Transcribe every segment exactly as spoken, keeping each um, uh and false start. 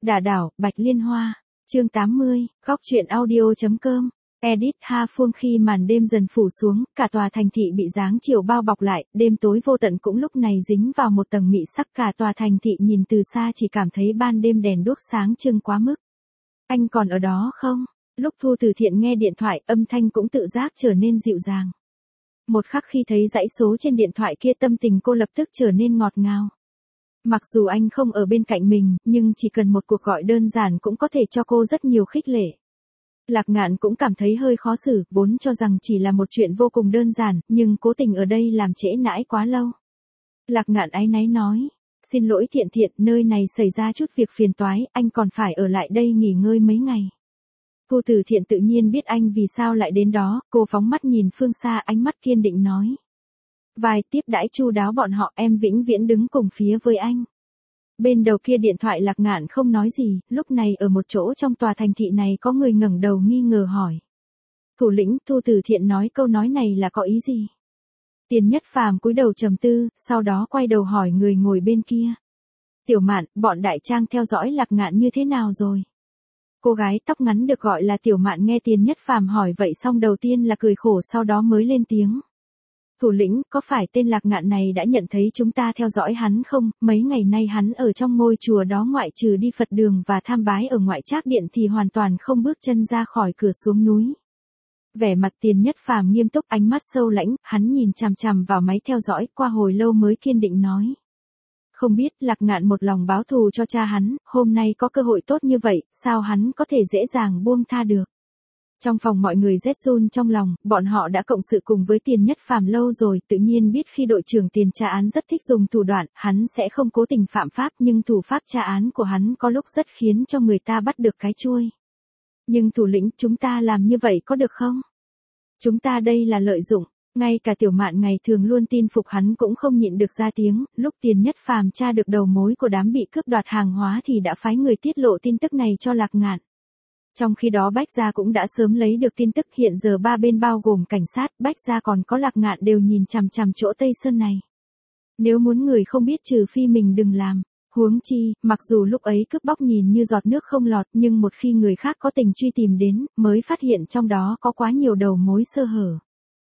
Đả đảo, Bạch Liên Hoa. Chương tám mươi, góc truyện audio.com. Edit Ha Phương. Khi màn đêm dần phủ xuống, cả tòa thành thị bị dáng chiều bao bọc lại, đêm tối vô tận cũng lúc này dính vào một tầng mị sắc. Cả tòa thành thị nhìn từ xa chỉ cảm thấy ban đêm đèn đuốc sáng trưng quá mức. Anh còn ở đó không? Lúc Thu Từ Thiện nghe điện thoại, âm thanh cũng tự giác trở nên dịu dàng. Một khắc khi thấy dãy số trên điện thoại kia, tâm tình cô lập tức trở nên ngọt ngào. Mặc dù anh không ở bên cạnh mình, nhưng chỉ cần một cuộc gọi đơn giản cũng có thể cho cô rất nhiều khích lệ. Lạc Ngạn cũng cảm thấy hơi khó xử, vốn cho rằng chỉ là một chuyện vô cùng đơn giản, nhưng cố tình ở đây làm trễ nãi quá lâu. Lạc Ngạn áy náy nói, xin lỗi Thiện Thiện, nơi này xảy ra chút việc phiền toái, anh còn phải ở lại đây nghỉ ngơi mấy ngày. Thu Từ Thiện tự nhiên biết anh vì sao lại đến đó, cô phóng mắt nhìn phương xa, ánh mắt kiên định nói. Vài tiếp đãi chu đáo bọn họ, em vĩnh viễn đứng cùng phía với anh. Bên đầu kia điện thoại Lạc Ngạn không nói gì, lúc này ở một chỗ trong tòa thành thị này có người ngẩng đầu nghi ngờ hỏi. Thủ lĩnh, Thu Từ Thiện nói câu nói này là có ý gì? Tiền Nhất Phàm cúi đầu trầm tư, sau đó quay đầu hỏi người ngồi bên kia. Tiểu Mạn, bọn đại trang theo dõi Lạc Ngạn như thế nào rồi? Cô gái tóc ngắn được gọi là Tiểu Mạn nghe Tiền Nhất Phàm hỏi vậy xong đầu tiên là cười khổ, sau đó mới lên tiếng. Thủ lĩnh, có phải tên Lạc Ngạn này đã nhận thấy chúng ta theo dõi hắn không? Mấy ngày nay hắn ở trong ngôi chùa đó ngoại trừ đi Phật đường và tham bái ở ngoại trác điện thì hoàn toàn không bước chân ra khỏi cửa xuống núi. Vẻ mặt Tiền Nhất Phàm nghiêm túc, ánh mắt sâu lãnh, hắn nhìn chằm chằm vào máy theo dõi, qua hồi lâu mới kiên định nói. Không biết, Lạc Ngạn một lòng báo thù cho cha hắn, hôm nay có cơ hội tốt như vậy, sao hắn có thể dễ dàng buông tha được? Trong phòng mọi người rét run trong lòng, bọn họ đã cộng sự cùng với Tiền Nhất Phàm lâu rồi, tự nhiên biết khi đội trưởng tiền tra án rất thích dùng thủ đoạn, hắn sẽ không cố tình phạm pháp, nhưng thủ pháp tra án của hắn có lúc rất khiến cho người ta bắt được cái chuôi. Nhưng thủ lĩnh, chúng ta làm như vậy có được không? Chúng ta đây là lợi dụng. Ngay cả Tiểu Mạn ngày thường luôn tin phục hắn cũng không nhịn được ra tiếng, lúc Tiền Nhất Phàm tra được đầu mối của đám bị cướp đoạt hàng hóa thì đã phái người tiết lộ tin tức này cho Lạc Ngạn. Trong khi đó Bách Gia cũng đã sớm lấy được tin tức, hiện giờ ba bên bao gồm cảnh sát, Bách Gia còn có Lạc Ngạn đều nhìn chằm chằm chỗ Tây Sơn này. Nếu muốn người không biết trừ phi mình đừng làm. Huống chi, mặc dù lúc ấy cướp bóc nhìn như giọt nước không lọt, nhưng một khi người khác có tình truy tìm đến, mới phát hiện trong đó có quá nhiều đầu mối sơ hở.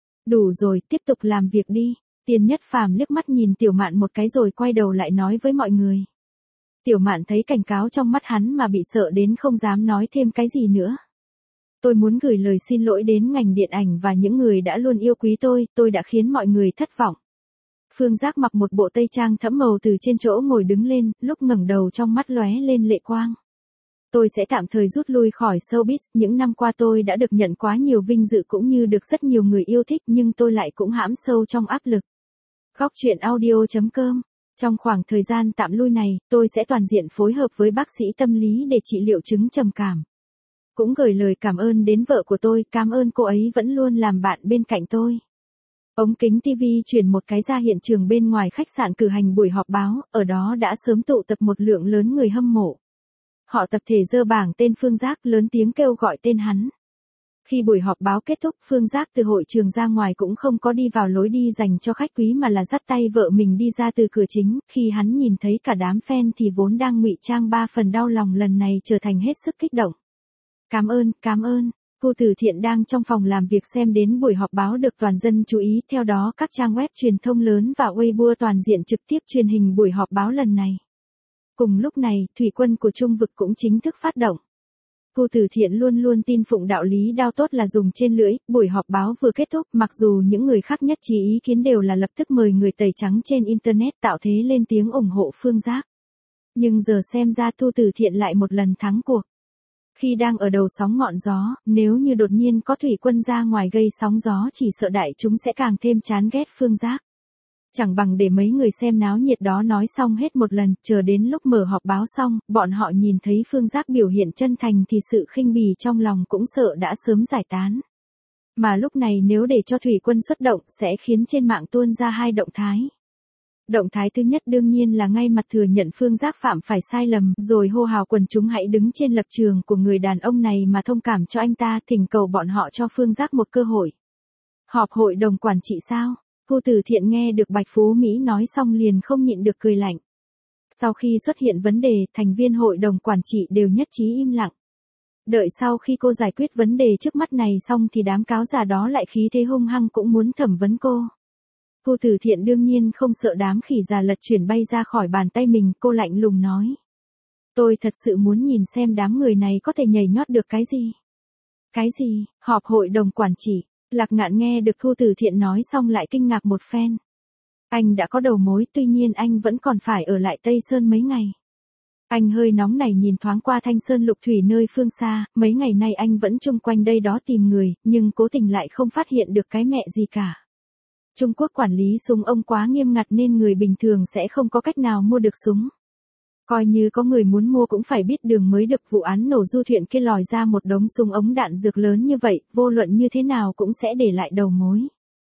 Đủ rồi, tiếp tục làm việc đi. Tiền Nhất Phàm liếc mắt nhìn Tiểu Mạn một cái rồi quay đầu lại nói với mọi người. Tiểu Mạn thấy cảnh cáo trong mắt hắn mà bị sợ đến không dám nói thêm cái gì nữa. Tôi muốn gửi lời xin lỗi đến ngành điện ảnh và những người đã luôn yêu quý tôi, tôi đã khiến mọi người thất vọng. Phương Giác mặc một bộ tây trang thẫm màu từ trên chỗ ngồi đứng lên, lúc ngẩng đầu trong mắt lóe lên lệ quang. Tôi sẽ tạm thời rút lui khỏi showbiz, những năm qua tôi đã được nhận quá nhiều vinh dự cũng như được rất nhiều người yêu thích, nhưng tôi lại cũng hãm sâu trong áp lực. Góc truyện audio.com. Trong khoảng thời gian tạm lui này, tôi sẽ toàn diện phối hợp với bác sĩ tâm lý để trị liệu chứng trầm cảm. Cũng gửi lời cảm ơn đến vợ của tôi, cảm ơn cô ấy vẫn luôn làm bạn bên cạnh tôi. Ống kính ti vi chuyển một cái ra hiện trường bên ngoài khách sạn cử hành buổi họp báo, ở đó đã sớm tụ tập một lượng lớn người hâm mộ. Họ tập thể giơ bảng tên Phương Giác, lớn tiếng kêu gọi tên hắn. Khi buổi họp báo kết thúc, Phương Giác từ hội trường ra ngoài cũng không có đi vào lối đi dành cho khách quý mà là dắt tay vợ mình đi ra từ cửa chính, khi hắn nhìn thấy cả đám fan thì vốn đang ngụy trang ba phần đau lòng lần này trở thành hết sức kích động. Cảm ơn, cảm ơn. Thu Từ Thiện đang trong phòng làm việc xem đến buổi họp báo được toàn dân chú ý, theo đó các trang web truyền thông lớn và Weibo toàn diện trực tiếp truyền hình buổi họp báo lần này. Cùng lúc này, thủy quân của Trung Vực cũng chính thức phát động. Thu Từ Thiện luôn luôn tin phụng đạo lý đao tốt là dùng trên lưỡi, buổi họp báo vừa kết thúc, mặc dù những người khác nhất trí ý kiến đều là lập tức mời người tẩy trắng trên Internet tạo thế lên tiếng ủng hộ Phương Giác. Nhưng giờ xem ra Thu Từ Thiện lại một lần thắng cuộc. Khi đang ở đầu sóng ngọn gió, nếu như đột nhiên có thủy quân ra ngoài gây sóng gió chỉ sợ đại chúng sẽ càng thêm chán ghét Phương Giác. Chẳng bằng để mấy người xem náo nhiệt đó nói xong hết một lần, chờ đến lúc mở họp báo xong, bọn họ nhìn thấy Phương Giác biểu hiện chân thành thì sự khinh bỉ trong lòng cũng sợ đã sớm giải tán. Mà lúc này nếu để cho thủy quân xuất động sẽ khiến trên mạng tuôn ra hai động thái. Động thái thứ nhất đương nhiên là ngay mặt thừa nhận Phương Giác phạm phải sai lầm, rồi hô hào quần chúng hãy đứng trên lập trường của người đàn ông này mà thông cảm cho anh ta, thỉnh cầu bọn họ cho Phương Giác một cơ hội. Họp hội đồng quản trị sao? Thu Từ Thiện nghe được Bạch Phú Mỹ nói xong liền không nhịn được cười lạnh. Sau khi xuất hiện vấn đề, thành viên hội đồng quản trị đều nhất trí im lặng. Đợi sau khi cô giải quyết vấn đề trước mắt này xong thì đám cáo già đó lại khí thế hung hăng cũng muốn thẩm vấn cô. Thu Từ Thiện đương nhiên không sợ đám khỉ già lật chuyển bay ra khỏi bàn tay mình, cô lạnh lùng nói. Tôi thật sự muốn nhìn xem đám người này có thể nhảy nhót được cái gì. Cái gì? Họp hội đồng quản trị. Lạc Ngạn nghe được Thu Từ Thiện nói xong lại kinh ngạc một phen. Anh đã có đầu mối, tuy nhiên anh vẫn còn phải ở lại Tây Sơn mấy ngày. Anh hơi nóng này nhìn thoáng qua Thanh Sơn Lục Thủy nơi phương xa, mấy ngày nay anh vẫn chung quanh đây đó tìm người, nhưng cố tình lại không phát hiện được cái mẹ gì cả. Trung Quốc quản lý súng ống quá nghiêm ngặt nên người bình thường sẽ không có cách nào mua được súng. Coi như có người muốn mua cũng phải biết đường mới được. Vụ án nổ du thuyền kia lòi ra một đống súng ống đạn dược lớn như vậy, vô luận như thế nào cũng sẽ để lại đầu mối.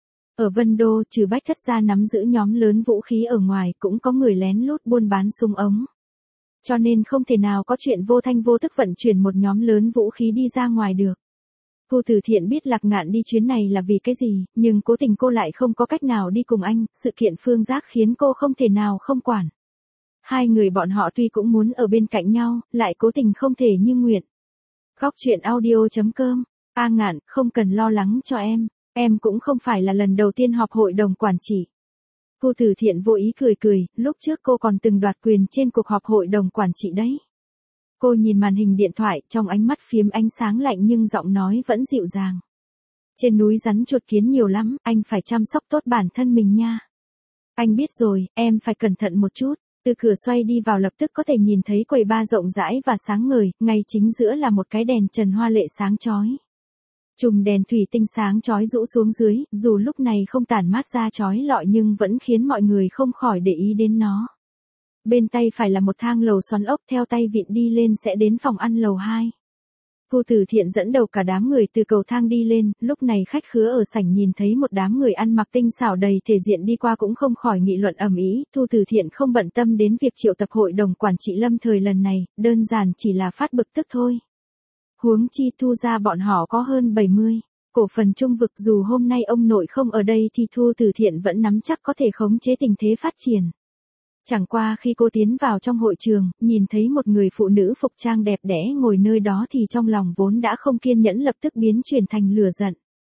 Ở Vân Đô, trừ Bách Thất gia nắm giữ nhóm lớn vũ khí ở ngoài, cũng có người lén lút buôn bán súng ống. Cho nên không thể nào có chuyện vô thanh vô tức vận chuyển một nhóm lớn vũ khí đi ra ngoài được. Thu Từ Thiện biết Lạc Ngạn đi chuyến này là vì cái gì, nhưng cố tình cô lại không có cách nào đi cùng anh, sự kiện Phương Giác khiến cô không thể nào không quản. Hai người bọn họ tuy cũng muốn ở bên cạnh nhau, lại cố tình không thể như nguyện. Góc truyện audio chấm com. A Ngạn, không cần lo lắng cho em, em cũng không phải là lần đầu tiên họp hội đồng quản trị. Thu Từ Thiện vô ý cười cười, lúc trước cô còn từng đoạt quyền trên cuộc họp hội đồng quản trị đấy. Cô nhìn màn hình điện thoại, trong ánh mắt phiếm ánh sáng lạnh nhưng giọng nói vẫn dịu dàng. Trên núi rắn chuột kiến nhiều lắm, anh phải chăm sóc tốt bản thân mình nha. Anh biết rồi, em phải cẩn thận một chút. Từ cửa xoay đi vào lập tức có thể nhìn thấy quầy bar rộng rãi và sáng ngời, ngay chính giữa là một cái đèn trần hoa lệ sáng chói. Chùm đèn thủy tinh sáng chói rũ xuống dưới, dù lúc này không tản mát ra chói lọi nhưng vẫn khiến mọi người không khỏi để ý đến nó. Bên tay phải là một thang lầu xoắn ốc, theo tay vịn đi lên sẽ đến phòng ăn lầu hai. Thu Từ Thiện dẫn đầu cả đám người từ cầu thang đi lên, lúc này khách khứa ở sảnh nhìn thấy một đám người ăn mặc tinh xảo đầy thể diện đi qua cũng không khỏi nghị luận ầm ĩ. Thu Từ Thiện không bận tâm đến việc triệu tập hội đồng quản trị lâm thời lần này, đơn giản chỉ là phát bực tức thôi. Huống chi Thu gia bọn họ có hơn bảy mươi cổ phần Trung Vực, dù hôm nay ông nội không ở đây thì Thu Từ Thiện vẫn nắm chắc có thể khống chế tình thế phát triển. Chẳng qua khi cô tiến vào trong hội trường, nhìn thấy một người phụ nữ phục trang đẹp đẽ ngồi nơi đó thì trong lòng vốn đã không kiên nhẫn lập tức biến chuyển thành lửa giận.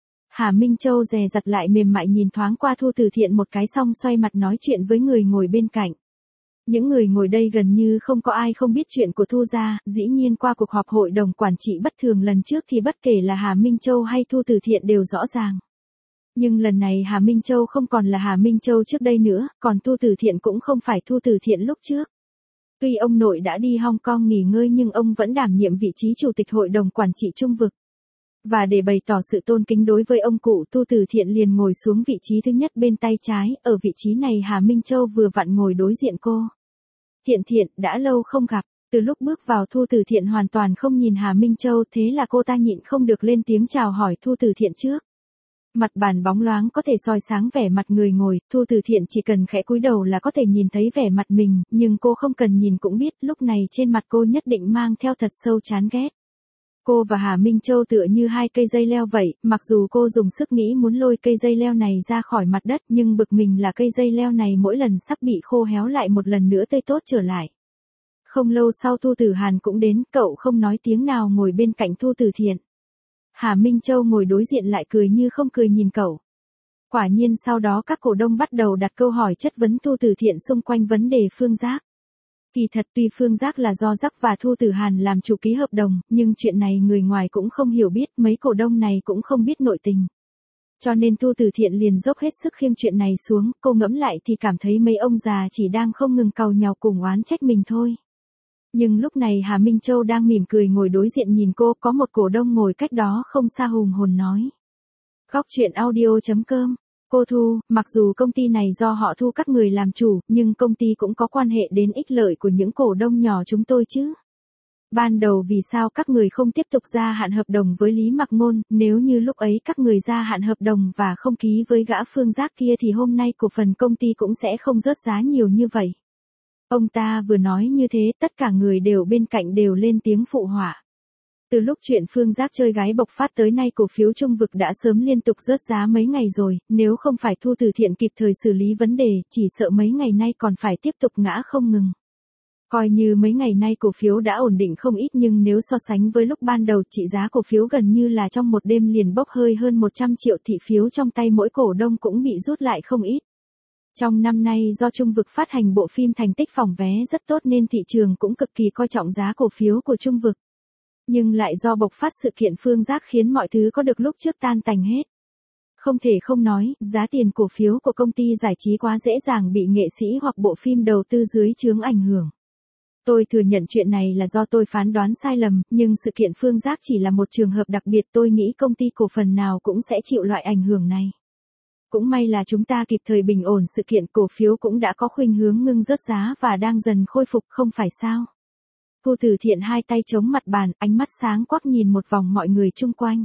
Hà Minh Châu dè dặt lại mềm mại nhìn thoáng qua Thu Từ Thiện một cái xong xoay mặt nói chuyện với người ngồi bên cạnh. Những người ngồi đây gần như không có ai không biết chuyện của Thu gia, dĩ nhiên qua cuộc họp hội đồng quản trị bất thường lần trước thì bất kể là Hà Minh Châu hay Thu Từ Thiện đều rõ ràng. Nhưng lần này Hà Minh Châu không còn là Hà Minh Châu trước đây nữa, còn Thu Từ Thiện cũng không phải Thu Từ Thiện lúc trước. Tuy ông nội đã đi Hong Kong nghỉ ngơi nhưng ông vẫn đảm nhiệm vị trí chủ tịch hội đồng quản trị Trung Vực. Và để bày tỏ sự tôn kính đối với ông cụ, Thu Từ Thiện liền ngồi xuống vị trí thứ nhất bên tay trái, ở vị trí này Hà Minh Châu vừa vặn ngồi đối diện cô. Thiện Thiện, đã lâu không gặp. Từ lúc bước vào Thu Từ Thiện hoàn toàn không nhìn Hà Minh Châu, thế là cô ta nhịn không được lên tiếng chào hỏi Thu Từ Thiện trước. Mặt bàn bóng loáng có thể soi sáng vẻ mặt người ngồi, Thu Từ Thiện chỉ cần khẽ cúi đầu là có thể nhìn thấy vẻ mặt mình, nhưng cô không cần nhìn cũng biết lúc này trên mặt cô nhất định mang theo thật sâu chán ghét. Cô và Hà Minh Châu tựa như hai cây dây leo vậy, mặc dù cô dùng sức nghĩ muốn lôi cây dây leo này ra khỏi mặt đất nhưng bực mình là cây dây leo này mỗi lần sắp bị khô héo lại một lần nữa tươi tốt trở lại. Không lâu sau Thu Tử Hàn cũng đến, cậu không nói tiếng nào ngồi bên cạnh Thu Từ Thiện. Hà Minh Châu ngồi đối diện lại cười như không cười nhìn cậu. Quả nhiên sau đó các cổ đông bắt đầu đặt câu hỏi chất vấn Thu Từ Thiện xung quanh vấn đề Phương Giác. Kỳ thật tuy Phương Giác là do Giác và Thu Tử Hàn làm chủ ký hợp đồng, nhưng chuyện này người ngoài cũng không hiểu biết, mấy cổ đông này cũng không biết nội tình. Cho nên Thu Từ Thiện liền dốc hết sức khiêng chuyện này xuống, cô ngẫm lại thì cảm thấy mấy ông già chỉ đang không ngừng càu nhàu cùng oán trách mình thôi. Nhưng lúc này Hà Minh Châu đang mỉm cười ngồi đối diện nhìn cô, có một cổ đông ngồi cách đó không xa hùng hồn nói. Góc truyện audio chấm com. Cô Thu, mặc dù công ty này do họ Thu các người làm chủ, nhưng công ty cũng có quan hệ đến ích lợi của những cổ đông nhỏ chúng tôi chứ. Ban đầu vì sao các người không tiếp tục gia hạn hợp đồng với Lý Mặc Ngôn, nếu như lúc ấy các người gia hạn hợp đồng và không ký với gã Phương Giác kia thì hôm nay cổ phần công ty cũng sẽ không rớt giá nhiều như vậy. Ông ta vừa nói như thế, tất cả người đều bên cạnh đều lên tiếng phụ họa. Từ lúc chuyện Phương Giác chơi gái bộc phát tới nay cổ phiếu Trung Vực đã sớm liên tục rớt giá mấy ngày rồi, nếu không phải Thu Từ Thiện kịp thời xử lý vấn đề, chỉ sợ mấy ngày nay còn phải tiếp tục ngã không ngừng. Coi như mấy ngày nay cổ phiếu đã ổn định không ít nhưng nếu so sánh với lúc ban đầu trị giá cổ phiếu gần như là trong một đêm liền bốc hơi hơn một trăm triệu thị phiếu trong tay mỗi cổ đông cũng bị rút lại không ít. Trong năm nay do Trung Vực phát hành bộ phim thành tích phòng vé rất tốt nên thị trường cũng cực kỳ coi trọng giá cổ phiếu của Trung Vực. Nhưng lại do bộc phát sự kiện Phương Giác khiến mọi thứ có được lúc trước tan tành hết. Không thể không nói, giá tiền cổ phiếu của công ty giải trí quá dễ dàng bị nghệ sĩ hoặc bộ phim đầu tư dưới chướng ảnh hưởng. Tôi thừa nhận chuyện này là do tôi phán đoán sai lầm, nhưng sự kiện Phương Giác chỉ là một trường hợp đặc biệt, tôi nghĩ công ty cổ phần nào cũng sẽ chịu loại ảnh hưởng này. Cũng may là chúng ta kịp thời bình ổn sự kiện, cổ phiếu cũng đã có khuynh hướng ngưng rớt giá và đang dần khôi phục, không phải sao? Thu Từ Thiện hai tay chống mặt bàn, ánh mắt sáng quắc nhìn một vòng mọi người chung quanh.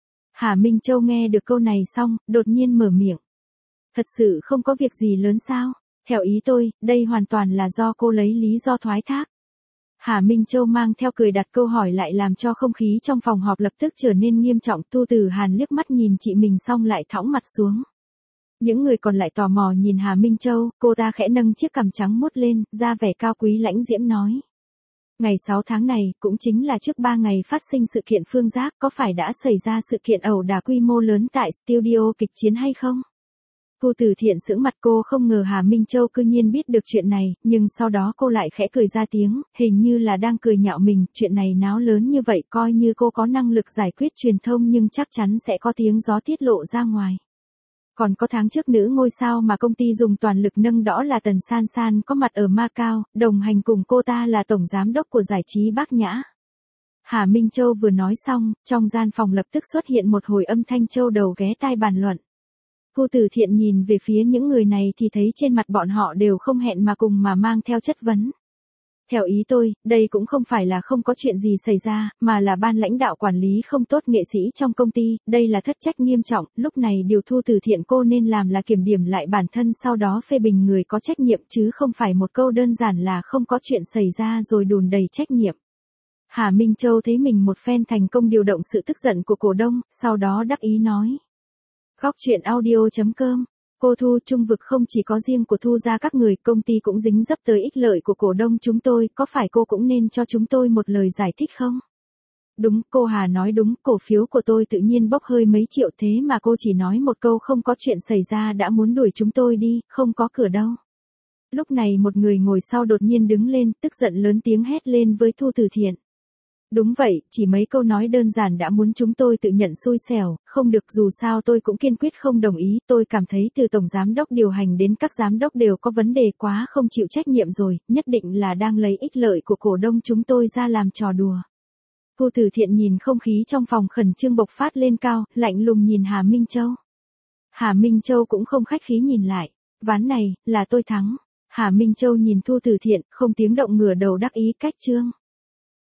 Hà Minh Châu nghe được câu này xong, đột nhiên mở miệng. Thật sự không có việc gì lớn sao? Theo ý tôi, đây hoàn toàn là do cô lấy lý do thoái thác. Hà Minh Châu mang theo cười đặt câu hỏi lại làm cho không khí trong phòng họp lập tức trở nên nghiêm trọng. Thu Từ Hàn liếc mắt nhìn chị mình xong lại thõng mặt xuống. Những người còn lại tò mò nhìn Hà Minh Châu, cô ta khẽ nâng chiếc cằm trắng muốt lên, ra vẻ cao quý lãnh diễm nói. Ngày sáu tháng này, cũng chính là trước ba ngày phát sinh sự kiện Phương Giác, có phải đã xảy ra sự kiện ẩu đả quy mô lớn tại studio kịch chiến hay không? Thu Từ Thiện sững mặt, cô không ngờ Hà Minh Châu cư nhiên biết được chuyện này, nhưng sau đó cô lại khẽ cười ra tiếng, hình như là đang cười nhạo mình, chuyện này náo lớn như vậy coi như cô có năng lực giải quyết truyền thông nhưng chắc chắn sẽ có tiếng gió tiết lộ ra ngoài. Còn có tháng trước nữ ngôi sao mà công ty dùng toàn lực nâng đỡ là Tần San San có mặt ở Macau, đồng hành cùng cô ta là tổng giám đốc của giải trí Bác Nhã. Hà Minh Châu vừa nói xong, trong gian phòng lập tức xuất hiện một hồi âm thanh châu đầu ghé tai bàn luận. Thu Từ Thiện nhìn về phía những người này thì thấy trên mặt bọn họ đều không hẹn mà cùng mà mang theo chất vấn. Theo ý tôi, đây cũng không phải là không có chuyện gì xảy ra, mà là ban lãnh đạo quản lý không tốt nghệ sĩ trong công ty, đây là thất trách nghiêm trọng, lúc này điều Thu Từ Thiện cô nên làm là kiểm điểm lại bản thân sau đó phê bình người có trách nhiệm chứ không phải một câu đơn giản là không có chuyện xảy ra rồi đùn đầy trách nhiệm. Hà Minh Châu thấy mình một phen thành công điều động sự tức giận của cổ đông, sau đó đắc ý nói. Góc truyện audio chấm com Cô Thu, Trung Vực không chỉ có riêng của Thu ra các người, công ty cũng dính dấp tới ích lợi của cổ đông chúng tôi, có phải cô cũng nên cho chúng tôi một lời giải thích không? Đúng, cô Hà nói đúng, cổ phiếu của tôi tự nhiên bốc hơi mấy triệu thế mà cô chỉ nói một câu không có chuyện xảy ra đã muốn đuổi chúng tôi đi, không có cửa đâu. Lúc này một người ngồi sau đột nhiên đứng lên, tức giận lớn tiếng hét lên với Thu Từ Thiện. Đúng vậy, chỉ mấy câu nói đơn giản đã muốn chúng tôi tự nhận xui xẻo, không được, dù sao tôi cũng kiên quyết không đồng ý, tôi cảm thấy từ tổng giám đốc điều hành đến các giám đốc đều có vấn đề quá không chịu trách nhiệm rồi, nhất định là đang lấy ích lợi của cổ đông chúng tôi ra làm trò đùa. Thu Từ Thiện nhìn không khí trong phòng khẩn trương bộc phát lên cao, lạnh lùng nhìn Hà Minh Châu. Hà Minh Châu cũng không khách khí nhìn lại, ván này, là tôi thắng. Hà Minh Châu nhìn Thu Từ Thiện, không tiếng động ngửa đầu đắc ý cách trương.